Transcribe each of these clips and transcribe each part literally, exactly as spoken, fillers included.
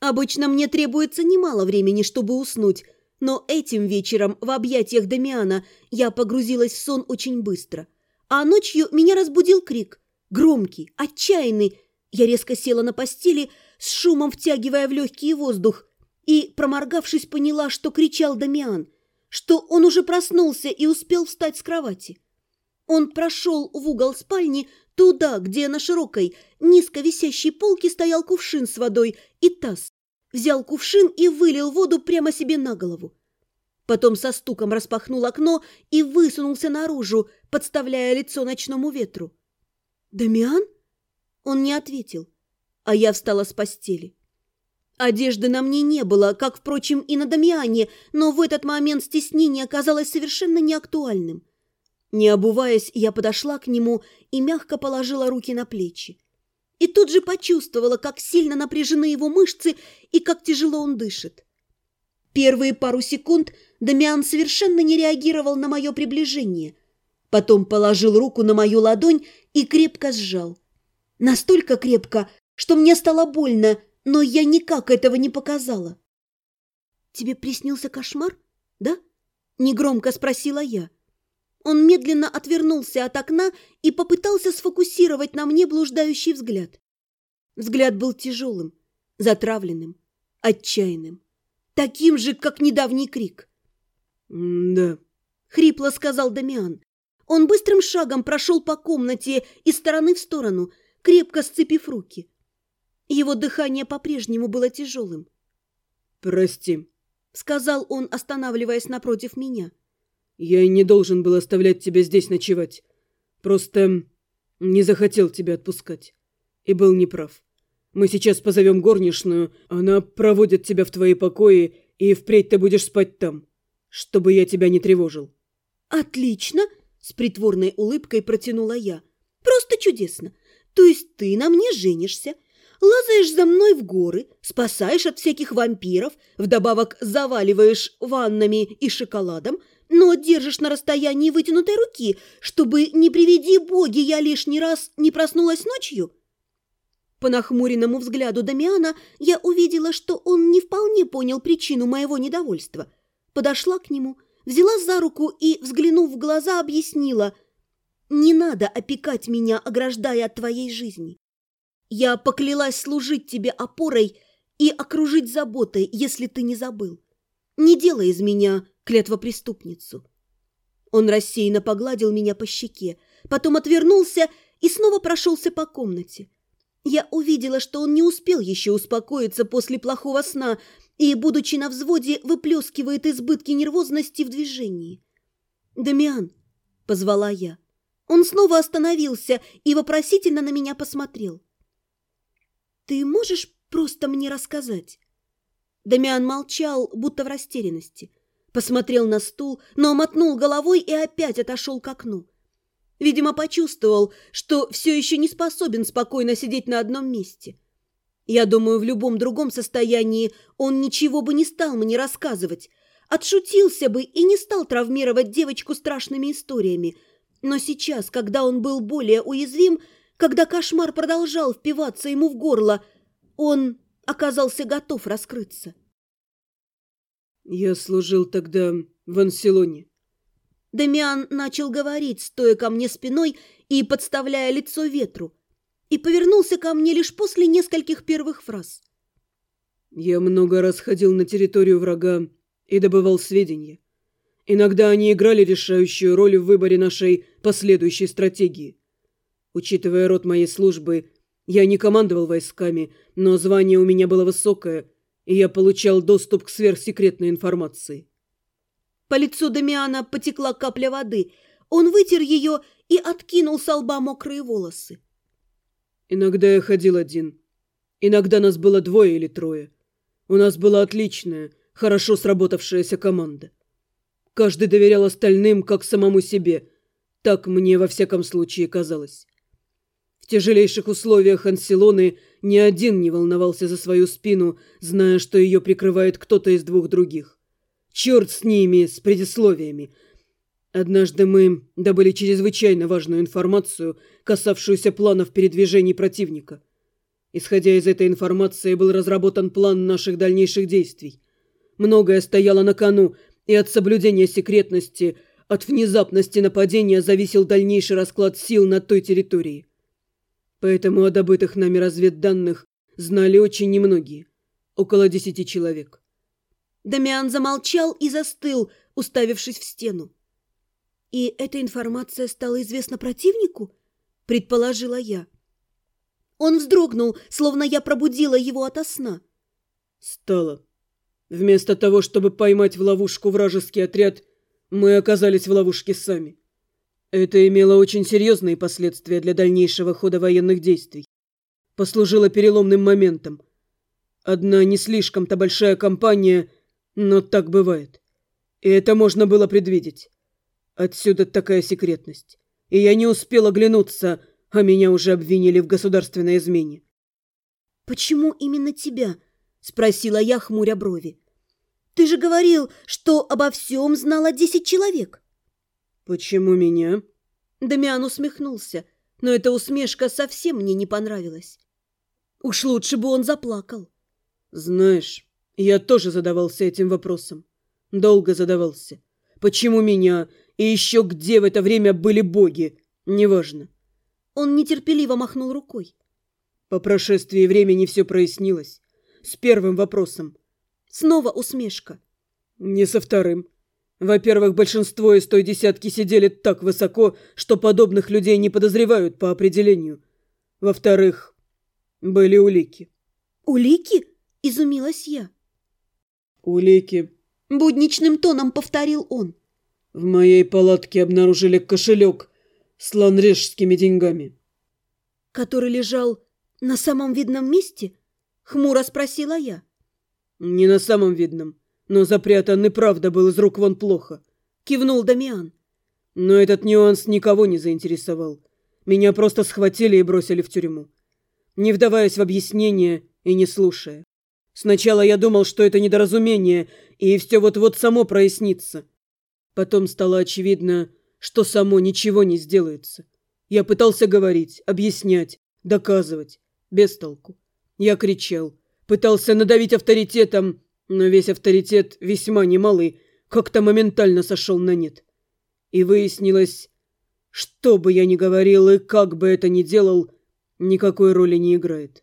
Обычно мне требуется немало времени, чтобы уснуть, но этим вечером в объятиях Дамиана я погрузилась в сон очень быстро. А ночью меня разбудил крик. Громкий, отчаянный. Я резко села на постели, с шумом втягивая в легкий воздух, и, проморгавшись, поняла, что кричал Дамиан, что он уже проснулся и успел встать с кровати. Он прошел в угол спальни, туда, где на широкой, низко висящей полке стоял кувшин с водой и таз. Взял кувшин и вылил воду прямо себе на голову. Потом со стуком распахнул окно и высунулся наружу, подставляя лицо ночному ветру. «Дамиан?» Он не ответил, а я встала с постели. Одежды на мне не было, как, впрочем, и на Дамиане, но в этот момент стеснение оказалось совершенно неактуальным. Не обуваясь, я подошла к нему и мягко положила руки на плечи. И тут же почувствовала, как сильно напряжены его мышцы и как тяжело он дышит. Первые пару секунд Дамиан совершенно не реагировал на мое приближение. Потом положил руку на мою ладонь и крепко сжал. Настолько крепко, что мне стало больно, но я никак этого не показала. «Тебе приснился кошмар, да?» – негромко спросила я. Он медленно отвернулся от окна и попытался сфокусировать на мне блуждающий взгляд. Взгляд был тяжелым, затравленным, отчаянным, таким же, как недавний крик. «Да», — хрипло сказал Дамиан. Он быстрым шагом прошел по комнате из стороны в сторону, крепко сцепив руки. Его дыхание по-прежнему было тяжелым. «Прости», — сказал он, останавливаясь напротив меня. «Я не должен был оставлять тебя здесь ночевать. Просто не захотел тебя отпускать. И был неправ. Мы сейчас позовем горничную, она проводит тебя в твои покои, и впредь ты будешь спать там, чтобы я тебя не тревожил». «Отлично!» — с притворной улыбкой протянула я. «Просто чудесно! То есть ты на мне женишься, лазаешь за мной в горы, спасаешь от всяких вампиров, вдобавок заваливаешь ваннами и шоколадом, но держишь на расстоянии вытянутой руки, чтобы, не приведи боги, я лишний раз не проснулась ночью?» По нахмуренному взгляду Дамиана я увидела, что он не вполне понял причину моего недовольства. Подошла к нему, взяла за руку и, взглянув в глаза, объяснила: «Не надо опекать меня, ограждая от твоей жизни. Я поклялась служить тебе опорой и окружить заботой, если ты не забыл. Не делай из меня клятвопреступницу». Он рассеянно погладил меня по щеке, потом отвернулся и снова прошелся по комнате. Я увидела, что он не успел еще успокоиться после плохого сна и, будучи на взводе, выплескивает избытки нервозности в движении. «Дамиан», — позвала я. Он снова остановился и вопросительно на меня посмотрел. «Ты можешь просто мне рассказать?» Дамиан молчал, будто в растерянности. Посмотрел на стул, но мотнул головой и опять отошел к окну. Видимо, почувствовал, что все еще не способен спокойно сидеть на одном месте. Я думаю, в любом другом состоянии он ничего бы не стал мне рассказывать, отшутился бы и не стал травмировать девочку страшными историями. Но сейчас, когда он был более уязвим, когда кошмар продолжал впиваться ему в горло, он оказался готов раскрыться. «Я служил тогда в Анселоне». Дамиан начал говорить, стоя ко мне спиной и подставляя лицо ветру, и повернулся ко мне лишь после нескольких первых фраз. «Я много раз ходил на территорию врага и добывал сведения. Иногда они играли решающую роль в выборе нашей последующей стратегии. Учитывая род моей службы, я не командовал войсками, но звание у меня было высокое, и я получал доступ к сверхсекретной информации». По лицу Дамиана потекла капля воды. Он вытер ее и откинул со лба мокрые волосы. «Иногда я ходил один. Иногда нас было двое или трое. У нас была отличная, хорошо сработавшаяся команда. Каждый доверял остальным, как самому себе. Так мне во всяком случае казалось. В тяжелейших условиях Анселоны ни один не волновался за свою спину, зная, что ее прикрывает кто-то из двух других. Черт с ними, с предисловиями. Однажды мы добыли чрезвычайно важную информацию, касавшуюся планов передвижений противника. Исходя из этой информации, был разработан план наших дальнейших действий. Многое стояло на кону, и от соблюдения секретности, от внезапности нападения зависел дальнейший расклад сил на той территории. Поэтому о добытых нами разведданных знали очень немногие, около десяти человек. Дамиан замолчал и застыл, уставившись в стену. «И эта информация стала известна противнику?» – предположила я. Он вздрогнул, словно я пробудила его ото сна. «Стало. Вместо того, чтобы поймать в ловушку вражеский отряд, мы оказались в ловушке сами. Это имело очень серьезные последствия для дальнейшего хода военных действий. Послужило переломным моментом. Одна не слишком-то большая кампания, но так бывает. И это можно было предвидеть. Отсюда такая секретность. И я не успел оглянуться, а меня уже обвинили в государственной измене». «Почему именно тебя?» – спросила я, хмуря брови. «Ты же говорил, что обо всем знало десять человек». «Почему меня?» Дамиан усмехнулся, но эта усмешка совсем мне не понравилась. Уж лучше бы он заплакал. «Знаешь, я тоже задавался этим вопросом. Долго задавался. Почему меня? И еще где в это время были боги? Неважно». Он нетерпеливо махнул рукой. По прошествии времени все прояснилось. С первым вопросом. Снова усмешка. Не со вторым. Во-первых, большинство из той десятки сидели так высоко, что подобных людей не подозревают по определению. Во-вторых, были улики. «Улики?» – изумилась я. «Улики», – будничным тоном повторил он. «В моей палатке обнаружили кошелек с ланрежскими деньгами». «Который лежал на самом видном месте?» – хмуро спросила я. «Не на самом видном, но запрятан и правда был из рук вон плохо», – кивнул Дамиан. «Но этот нюанс никого не заинтересовал. Меня просто схватили и бросили в тюрьму, не вдаваясь в объяснения и не слушая. Сначала я думал, что это недоразумение, и все вот-вот само прояснится. Потом стало очевидно, что само ничего не сделается. Я пытался говорить, объяснять, доказывать. Без толку. Я кричал, пытался надавить авторитетом, но весь авторитет, весьма немалый, как-то моментально сошел на нет. И выяснилось, что бы я ни говорил и как бы это ни делал, никакой роли не играет.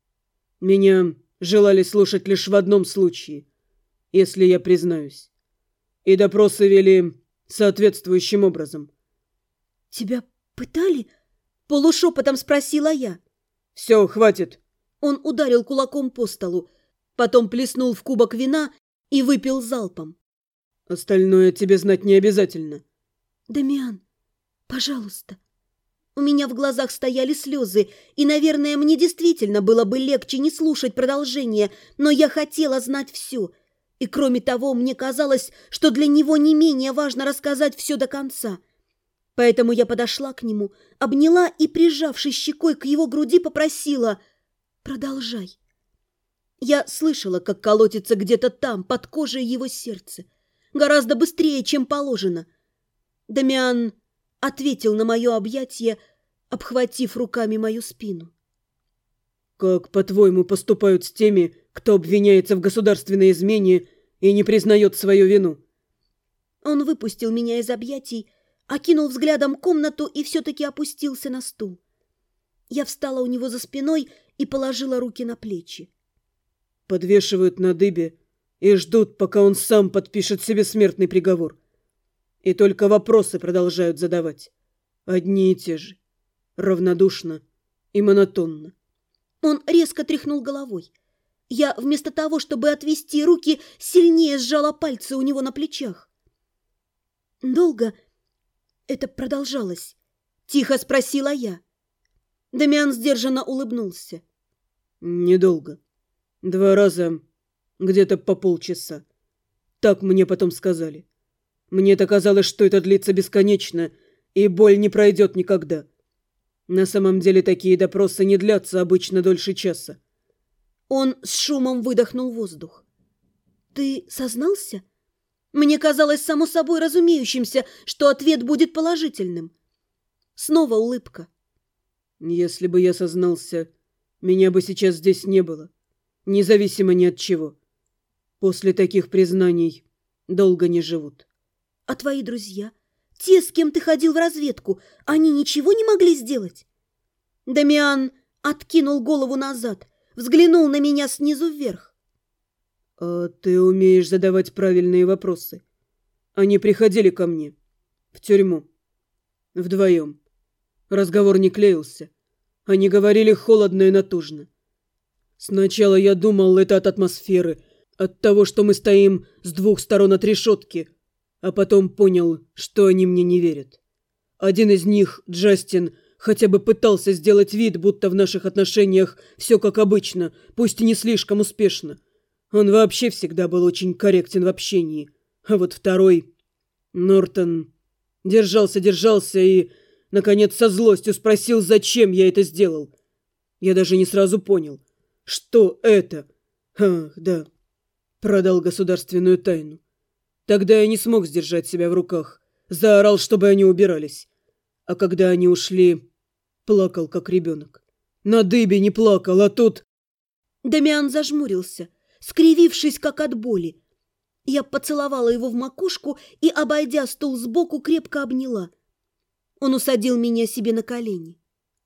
Меня желали слушать лишь в одном случае, если я признаюсь. И допросы вели соответствующим образом». «Тебя пытали?» – полушепотом спросила я. «Все, хватит!» Он ударил кулаком по столу, потом плеснул в кубок вина и выпил залпом. «Остальное тебе знать не обязательно». «Дамиан, пожалуйста». У меня в глазах стояли слезы, и, наверное, мне действительно было бы легче не слушать продолжение, но я хотела знать все. И, кроме того, мне казалось, что для него не менее важно рассказать все до конца. Поэтому я подошла к нему, обняла и, прижавшись щекой к его груди, попросила: «Продолжай». Я слышала, как колотится где-то там, под кожей его сердце, гораздо быстрее, чем положено. Дамиан ответил на мое объятие, обхватив руками мою спину. «Как, по-твоему, поступают с теми, кто обвиняется в государственной измене и не признает свою вину?» Он выпустил меня из объятий, окинул взглядом комнату и все-таки опустился на стул. Я встала у него за спиной и положила руки на плечи. «Подвешивают на дыбе и ждут, пока он сам подпишет себе смертный приговор. И только вопросы продолжают задавать. Одни и те же. Равнодушно и монотонно». Он резко тряхнул головой. Я, вместо того, чтобы отвести руки, сильнее сжала пальцы у него на плечах. «Долго это продолжалось?» – тихо спросила я. Дамиан сдержанно улыбнулся. «Недолго. Два раза, где-то по полчаса. Так мне потом сказали. Мне-то казалось, что это длится бесконечно, и боль не пройдет никогда. На самом деле такие допросы не длятся обычно дольше часа». Он с шумом выдохнул воздух. «Ты сознался?» Мне казалось само собой разумеющимся, что ответ будет положительным. Снова улыбка. «Если бы я сознался, меня бы сейчас здесь не было, независимо ни от чего. После таких признаний долго не живут. А твои друзья? Те, с кем ты ходил в разведку, они ничего не могли сделать? Дамиан откинул голову назад, взглянул на меня снизу вверх. А ты умеешь задавать правильные вопросы. Они приходили ко мне в тюрьму. Вдвоем. Разговор не клеился. Они говорили холодно и натужно. Сначала я думал, это от атмосферы, от того, что мы стоим с двух сторон от решетки, а потом понял, что они мне не верят. Один из них, Джастин, хотя бы пытался сделать вид, будто в наших отношениях все как обычно, пусть и не слишком успешно. Он вообще всегда был очень корректен в общении. А вот второй, Нортон, держался-держался и, наконец, со злостью спросил, зачем я это сделал. Я даже не сразу понял, что это. Ах, да, продал государственную тайну. Тогда я не смог сдержать себя в руках. Заорал, чтобы они убирались. А когда они ушли, плакал, как ребенок. На дыбе не плакал, а тут... Дамиан зажмурился, скривившись, как от боли. Я поцеловала его в макушку и, обойдя стул сбоку, крепко обняла. Он усадил меня себе на колени.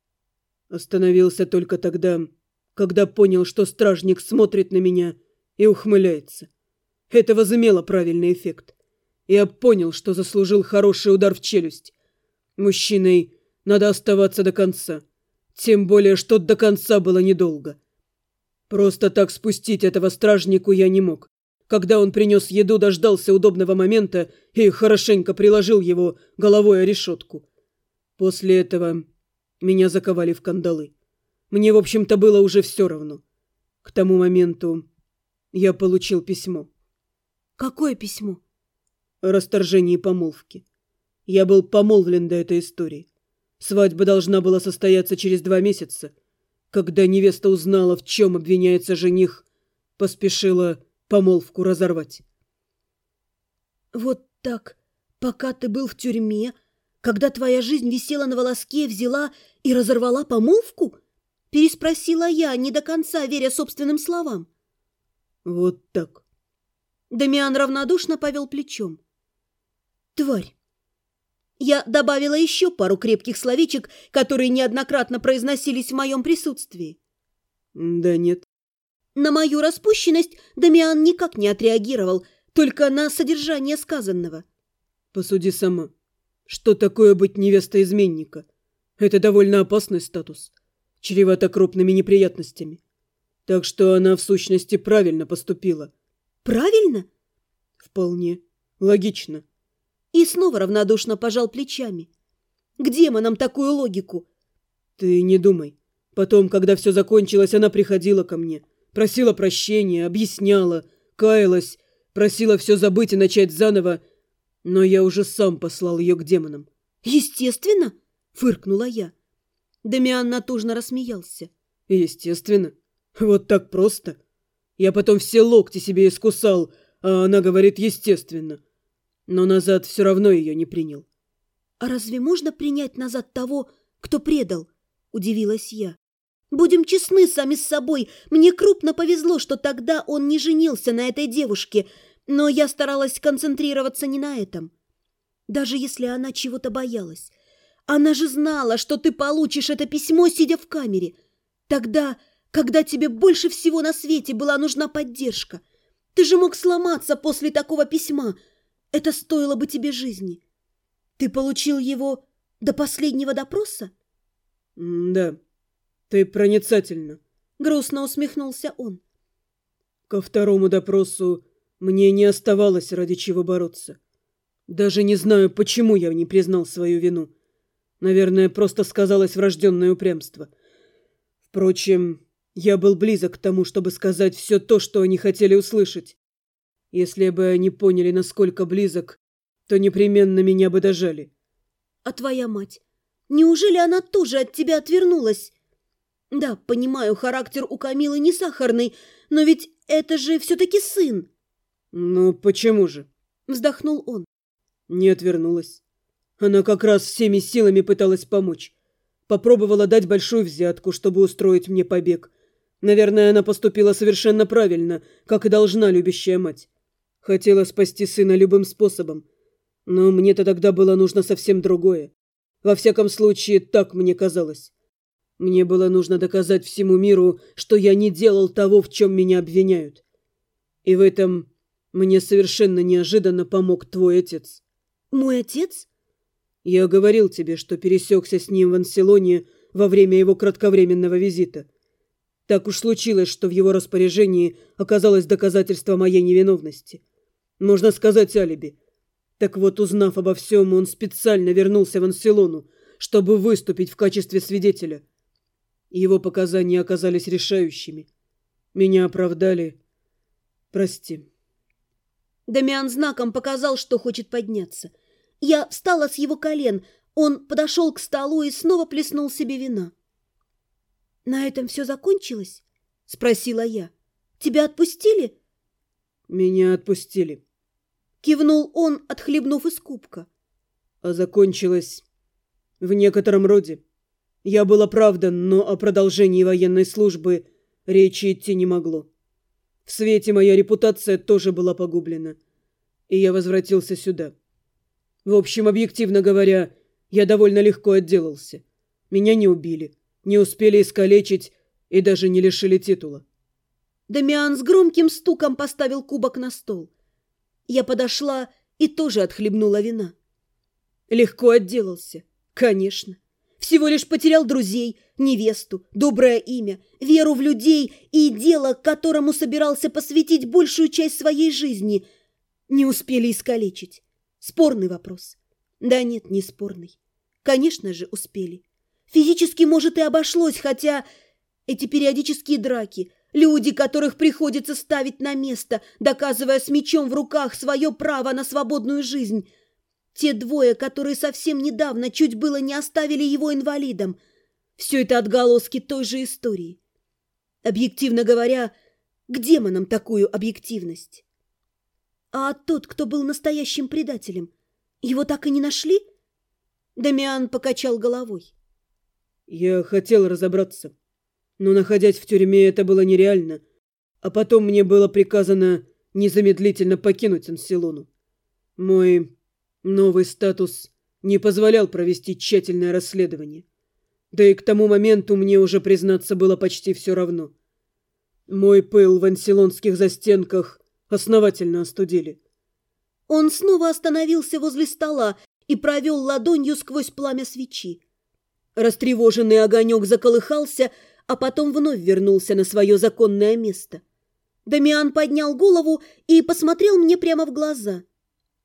Остановился только тогда, когда понял, что стражник смотрит на меня и ухмыляется. Это возымело правильный эффект. Я понял, что заслужил хороший удар в челюсть. Мужчиной надо оставаться до конца. Тем более, что до конца было недолго. Просто так спустить этого стражнику я не мог. Когда он принес еду, дождался удобного момента и хорошенько приложил его головой о решетку. После этого меня заковали в кандалы. Мне, в общем-то, было уже все равно. К тому моменту я получил письмо. Какое письмо? О расторжении помолвки. Я был помолвлен до этой истории. Свадьба должна была состояться через два месяца. Когда невеста узнала, в чем обвиняется жених, поспешила помолвку разорвать. Вот так, пока ты был в тюрьме, когда твоя жизнь висела на волоске, взяла и разорвала помолвку? Переспросила я, не до конца веря собственным словам. Вот так. Дамиан равнодушно повел плечом. Тварь. Я добавила еще пару крепких словечек, которые неоднократно произносились в моем присутствии. Да нет. На мою распущенность Дамиан никак не отреагировал, только на содержание сказанного. Посуди сама. Что такое быть невестой изменника? Это довольно опасный статус, чревато крупными неприятностями. Так что она, в сущности, правильно поступила. Правильно? Вполне. Логично. И снова равнодушно пожал плечами. К демонам такую логику? Ты не думай. Потом, когда все закончилось, она приходила ко мне. Просила прощения, объясняла, каялась, просила все забыть и начать заново. Но я уже сам послал ее к демонам. Естественно, фыркнула я. Дамиан натужно рассмеялся. Естественно. Вот так просто. Я потом все локти себе искусал, а она говорит естественно. Но назад все равно ее не принял. А разве можно принять назад того, кто предал? Удивилась я. Будем честны сами с собой. Мне крупно повезло, что тогда он не женился на этой девушке, но я старалась концентрироваться не на этом. Даже если она чего-то боялась. Она же знала, что ты получишь это письмо, сидя в камере. Тогда, когда тебе больше всего на свете была нужна поддержка. Ты же мог сломаться после такого письма. Это стоило бы тебе жизни. Ты получил его до последнего допроса? — Да, ты проницательна, — грустно усмехнулся он. Ко второму допросу мне не оставалось ради чего бороться. Даже не знаю, почему я не признал свою вину. Наверное, просто сказалось врожденное упрямство. Впрочем, я был близок к тому, чтобы сказать все то, что они хотели услышать. Если бы они поняли, насколько близок, то непременно меня бы дожали. А твоя мать? Неужели она тоже от тебя отвернулась? Да, понимаю, характер у Камилы не сахарный, но ведь это же все-таки сын. Ну, почему же? Вздохнул он. Не отвернулась. Она как раз всеми силами пыталась помочь. Попробовала дать большую взятку, чтобы устроить мне побег. Наверное, она поступила совершенно правильно, как и должна любящая мать. Хотела спасти сына любым способом. Но мне-то тогда было нужно совсем другое. Во всяком случае, так мне казалось. Мне было нужно доказать всему миру, что я не делал того, в чем меня обвиняют. И в этом мне совершенно неожиданно помог твой отец. Мой отец? Я говорил тебе, что пересекся с ним в Анселоне во время его кратковременного визита. Так уж случилось, что в его распоряжении оказалось доказательство моей невиновности. Можно сказать, алиби. Так вот, узнав обо всем, он специально вернулся в Анселону, чтобы выступить в качестве свидетеля. Его показания оказались решающими. Меня оправдали. Прости. Дамиан знаком показал, что хочет подняться. Я встала с его колен. Он подошел к столу и снова плеснул себе вина. «На этом все закончилось?» — спросила я. «Тебя отпустили?» «Меня отпустили», — кивнул он, отхлебнув из кубка. «А закончилось в некотором роде. Я был оправдан, но о продолжении военной службы речи идти не могло. В свете моя репутация тоже была погублена, и я возвратился сюда. В общем, объективно говоря, я довольно легко отделался. Меня не убили, не успели искалечить и даже не лишили титула». Дамиан с громким стуком поставил кубок на стол. Я подошла и тоже отхлебнула вина. Легко отделался, конечно. Всего лишь потерял друзей, невесту, доброе имя, веру в людей и дело, которому собирался посвятить большую часть своей жизни. Не успели искалечить. Спорный вопрос. Да нет, не спорный. Конечно же, успели. Физически, может, и обошлось, хотя эти периодические драки, люди, которых приходится ставить на место, доказывая с мечом в руках свое право на свободную жизнь, те двое, которые совсем недавно чуть было не оставили его инвалидом, все это отголоски той же истории. Объективно говоря, к демонам такую объективность. А тот, кто был настоящим предателем, его так и не нашли? Дамиан покачал головой. Я хотел разобраться, но, находясь в тюрьме, это было нереально. А потом мне было приказано незамедлительно покинуть Анселону. Мой новый статус не позволял провести тщательное расследование. Да и к тому моменту мне уже, признаться, было почти все равно. Мой пыл в анселонских застенках основательно остудили. Он снова остановился возле стола и провел ладонью сквозь пламя свечи. Растревоженный огонек заколыхался, а потом вновь вернулся на свое законное место. Дамиан поднял голову и посмотрел мне прямо в глаза.